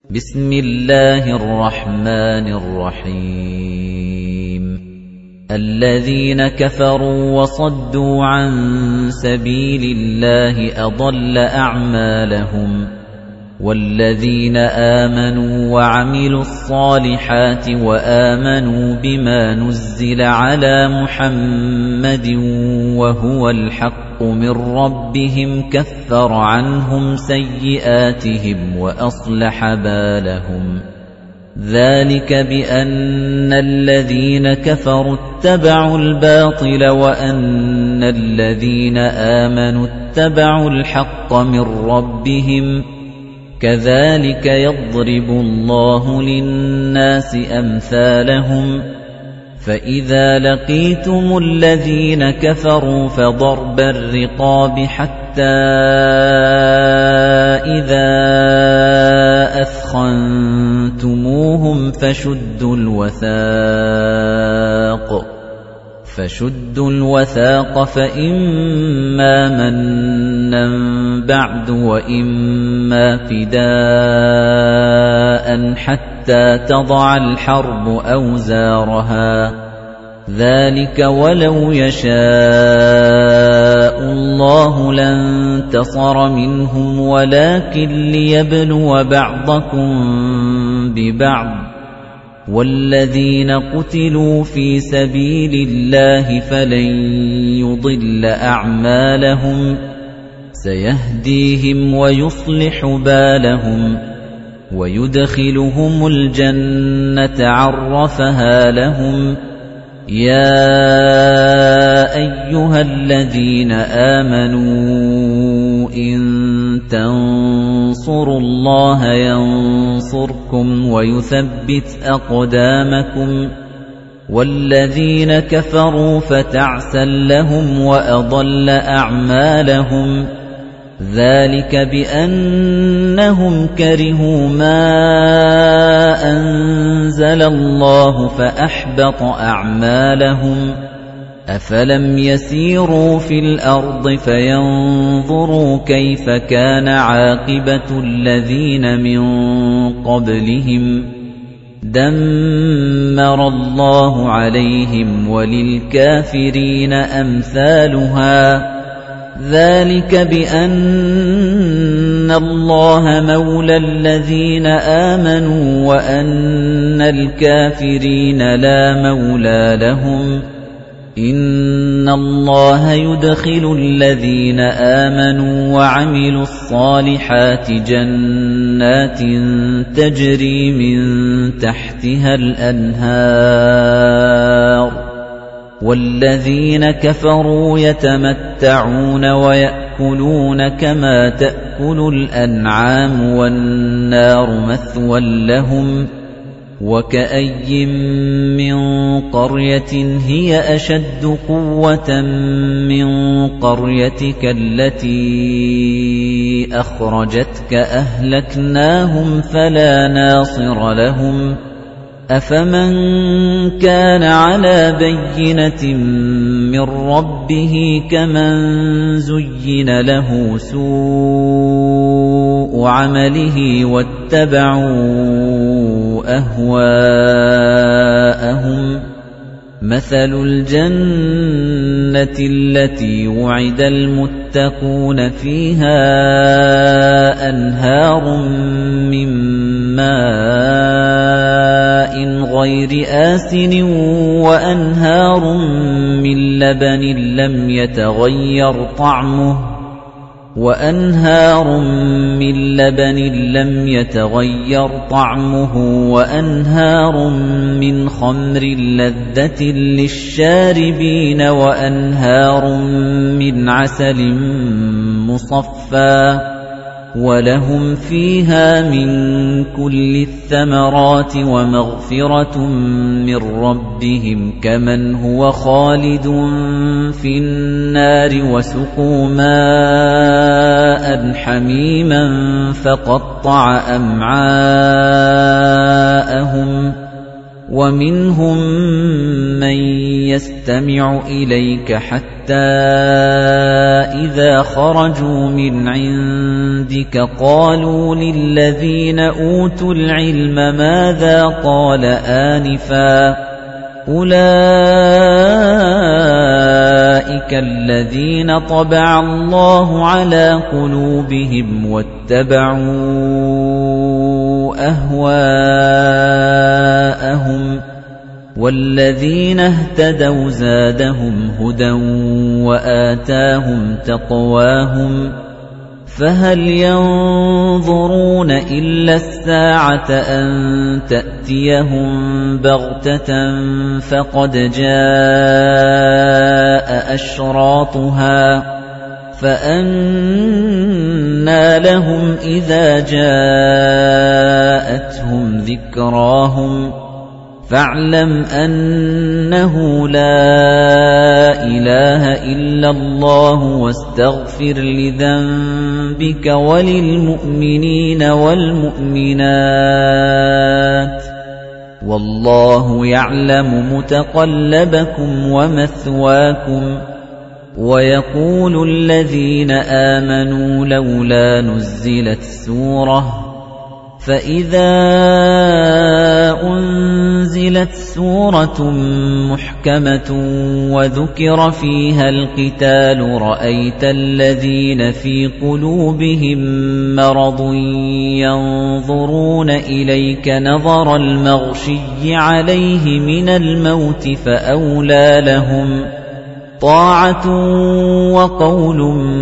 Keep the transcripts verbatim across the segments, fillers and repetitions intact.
بسم الله الرحمن الرحيم الذين كفروا وصدوا عن سبيل الله أضل أعمالهم والذين آمنوا وعملوا الصالحات وآمنوا بما نزل على محمد وهو الحق من ربهم كفر عنهم سيئاتهم وأصلح بالهم ذلك بأن الذين كفروا اتبعوا الباطل وأن الذين آمنوا اتبعوا الحق من ربهم كذلك يضرب الله للناس أمثالهم فإذا لقيتم الذين كفروا فضرب الرقاب حتى إذا أثخنتموهم فشدوا الوثاق فشدوا الوثاق فإما مَنًّا بعد وإما فداء حتى تضع الحرب أوزارها ذلك ولو يشاء الله لانتصر منهم ولكن ليبلو بعضكم ببعض والذين قتلوا في سبيل الله فلن يضل أعمالهم سيهديهم ويصلح بالهم ويدخلهم الجنة عرفها لهم يا أيها الذين آمنوا إن تنصروا الله ينصركم ويثبت أقدامكم والذين كفروا فتعسا لهم وأضل أعمالهم ذلك بأنهم كرهوا ما أنزل الله فأحبط أعمالهم أفلم يسيروا في الأرض فينظروا كيف كان عاقبة الذين من قبلهم دمر الله عليهم وللكافرين أمثالها ذلك بأن الله مولى الذين آمنوا وأن الكافرين لا مولى لهم إن الله يدخل الذين آمنوا وعملوا الصالحات جنات تجري من تحتها الأنهار والذين كفروا يتمتعون ويأكلون كما تأكل الأنعام والنار مثوى لهم وكأي من قرية هي أشد قوة من قريتك التي أخرجتك أهلكناهم فلا ناصر لهم أفمن كان على بينة من ربه كمن زين له سوء عمله واتبعوا أهواءهم مثل الجنة التي وعد المتقون فيها أنهار من ماء غير آسن وأنهار من لبن لم يتغير طعمه وأنهار من لبن لم يتغير طعمه وأنهار من خمر لذة للشاربين وأنهار من عسل مصفى ولهم فيها من كل الثمرات ومغفرة من ربهم كمن هو خالد في النار وسقوا ماء حميما فقطع أمعاءهم ومنهم من يستمع إليك حتى إِذَا خَرَجُوا مِنْ عِندِكَ قَالُوا لِلَّذِينَ أُوتُوا الْعِلْمَ مَاذَا قَالَ آنِفًا أُولَئِكَ الَّذِينَ طَبَعَ اللَّهُ عَلَى قُلُوبِهِمْ وَاتَّبَعُوا أَهْوَاءَهُمْ وَالَّذِينَ اهْتَدَوْا زَادَهُمْ هُدًى وَآتَاهُمْ تَقْوَاهُمْ فَهَلْ يَنظُرُونَ إِلَّا السَّاعَةَ أَن تَأْتِيَهُم بَغْتَةً فَقَدْ جَاءَ أَشْرَاطُهَا فَأَنَّىٰ لَهُمْ إِذَا جَاءَتْهُمْ ذِكْرَاهُمْ فَاعْلَمْ أَنَّهُ لَا إِلَٰهَ إِلَّا اللَّهُ وَاسْتَغْفِرْ لِذَنبِكَ وَلِلْمُؤْمِنِينَ وَالْمُؤْمِنَاتِ وَاللَّهُ يَعْلَمُ مُتَقَلَّبَكُمْ وَمَثْوَاكُمْ وَيَقُولُ الَّذِينَ آمَنُوا لَوْلَا نُزِّلَتْ سُورَةٌ فَإِذَا أُنزِلَتْ سُورَةٌ مُحْكَمَةٌ وَذُكِرَ فِيهَا الْقِتَالُ رَأَيْتَ الَّذِينَ فِي قُلُوبِهِم مَّرَضٌ يَنظُرُونَ إِلَيْكَ نَظَرَ الْمَغْشِيِّ عَلَيْهِ مِنَ الْمَوْتِ فَأَوْلَىٰ لَهُمْ طَاعَةٌ وَقَوْلٌ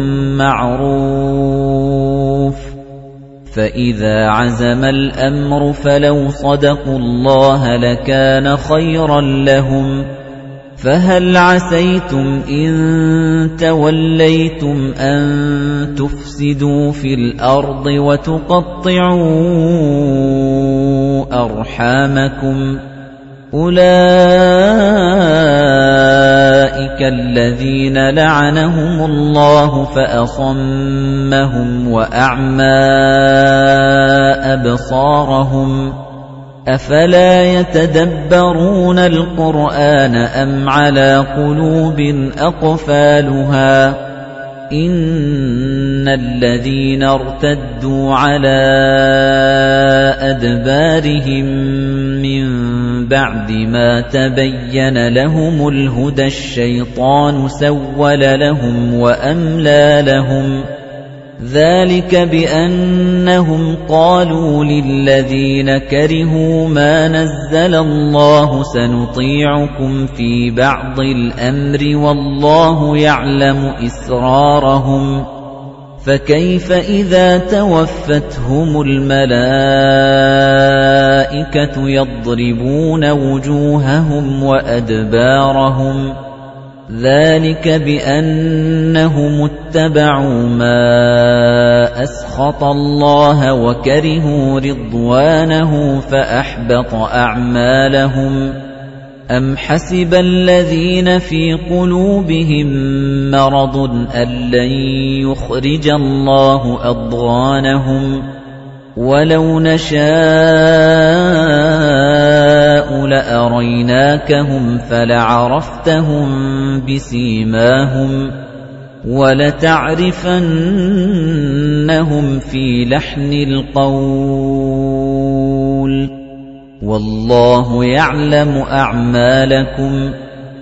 مَّعْرُوفٌ فَإِذَا عَزَمَ الْأَمْرُ فَلَوْ صَدَقُوا اللَّهَ لَكَانَ خَيْرًا لَّهُمْ فَهَلْ عَسَيْتُمْ إِن تَوَلَّيْتُمْ أَن تُفْسِدُوا فِي الْأَرْضِ وَتُقَطِّعُوا أَرْحَامَكُمْ أُولَئِكَ الَّذِينَ لَعَنَهُمُ اللَّهُ فَأَصَمَّهُمْ وَأَعْمَىٰ أَبْصَارَهُمْ أَفَلَا يَتَدَبَّرُونَ الْقُرْآنَ أَمْ عَلَىٰ قُلُوبٍ أَقْفَالُهَا إِنَّ الَّذِينَ ارْتَدُّوا عَلَىٰ أَدْبَارِهِم مِّن بَعْدِ مَا تَبَيَّنَ لَهُمُ الْهُدَى الشَّيْطَانُ سَوَّلَ لَهُمْ وَأَمْلَىٰ لَهُمْ ذَلِكَ بِأَنَّهُمْ قَالُوا لِلَّذِينَ كَرِهُوا مَا نَزَّلَ اللَّهُ سَنُطِيعُكُمْ فِي بَعْضِ الْأَمْرِ وَاللَّهُ يَعْلَمُ إِسْرَارَهُمْ فَكَيْفَ إِذَا تَوَفَّتْهُمُ الْمَلَائِكَةُ يَضْرِبُونَ وُجُوهَهُمْ وَأَدْبَارَهُمْ ذَلِكَ بِأَنَّهُمُ اتَّبَعُوا مَا أَسْخَطَ اللَّهَ وَكَرِهُوا رِضْوَانَهُ فَأَحْبَطَ أَعْمَالَهُمْ أَمْ حَسِبَ الَّذِينَ فِي قُلُوبِهِم مَّرَضٌ أَن لَّن يُخْرِجَ اللَّهُ أَضْغَانَهُمْ وَلَوْ نَشَاءُ لَأَرَيْنَاكَهُمْ فَلَعَرَفْتَهُم بِسِيمَاهُمْ وَلَتَعْرِفَنَّهُمْ فِي لَحْنِ الْقَوْلِ وَاللَّهُ يَعْلَمُ أَعْمَالَكُمْ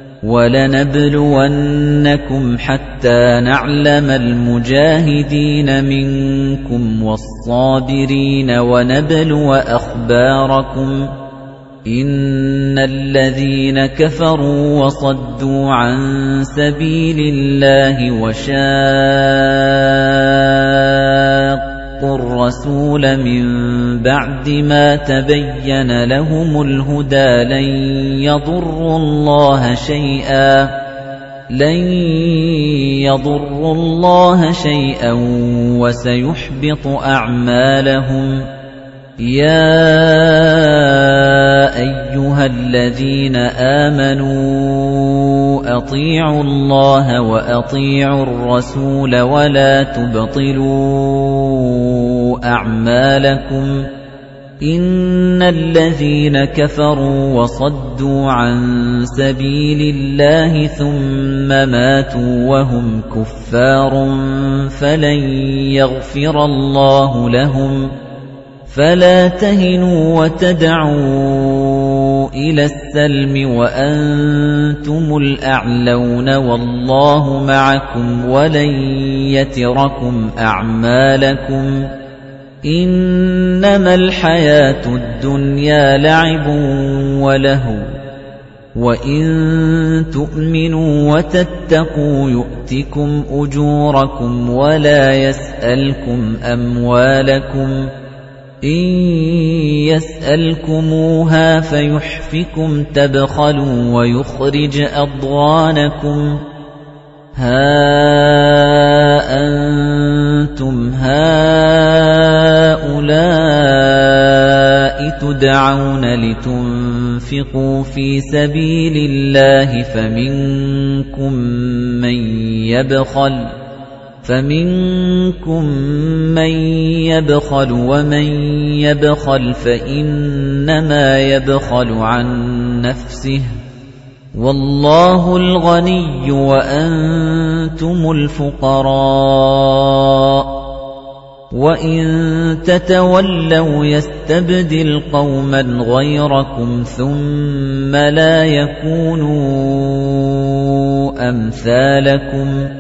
وَلَنَبْلُوَنَّكُمْ حَتَّى نَعْلَمَ الْمُجَاهِدِينَ مِنكُمْ وَالصَّابِرِينَ وَنَبْلُوَ أَخْبَارَكُمْ إِنَّ الَّذِينَ كَفَرُوا وَصَدُّوا عَن سَبِيلِ اللَّهِ وَشَاقُّوا الرَّسُولَ مِن بَعْدِ مَا تَبَيَّنَ لَهُمُ الْهُدَىٰ لَن يَضُرُّوا اللَّهَ شَيْئًا لَن يَضُرُّوا اللَّهَ شَيْئًا وَسَيُحْبِطُ أَعْمَالَهُمْ يَا أَيُّهَا الَّذِينَ آمَنُوا أَطِيعُوا اللَّهَ وَأَطِيعُوا الرَّسُولَ وَلَا تُبْطِلُوا أَعْمَالَكُمْ إِنَّ الَّذِينَ كَفَرُوا وَصَدُّوا عَن سَبِيلِ اللَّهِ ثُمَّ مَاتُوا وَهُمْ كُفَّارٌ فَلَن يَغْفِرَ اللَّهُ لَهُمْ فَلَا تَهِنُوا وَتَدْعُوا إِلَى السَّلْمِ وَأَنتُمُ الْأَعْلَوْنَ وَاللَّهُ مَعَكُمْ وَلَن يَتِرَكُمْ أَعْمَالَكُمْ إِنَّمَا الْحَيَاةُ الدُّنْيَا لَعِبٌ وَلَهْوٌ وَإِن تُؤْمِنُوا وَتَتَّقُوا يُؤْتِكُمْ أُجُورَكُمْ وَلَا يَسْأَلْكُمْ أَمْوَالَكُمْ إِن يَسْأَلْكُمُوهَا فَيُحْفِكُمْ تَبْخَلُوا وَيُخْرِجْ أَضْغَانَكُمْ هَا أَنتُمْ هَؤُلَاءِ تُدْعَوْنَ لِتُنفِقُوا فِي سَبِيلِ اللَّهِ فَمِنكُم مَّن يَبْخَلُ فَمِنكُم مَّن يَبْخَلُ وَمَن يَبْخَلْ فَإِنَّمَا يَبْخَلُ عَن نَّفْسِهِ وَاللَّهُ الْغَنِيُّ وَأَنتُمُ الْفُقَرَاءُ وَإِن تَتَوَلَّوْا يَسْتَبْدِلْ قَوْمًا غَيْرَكُمْ ثُمَّ لَا يَكُونُوا أَمْثَالَكُمْ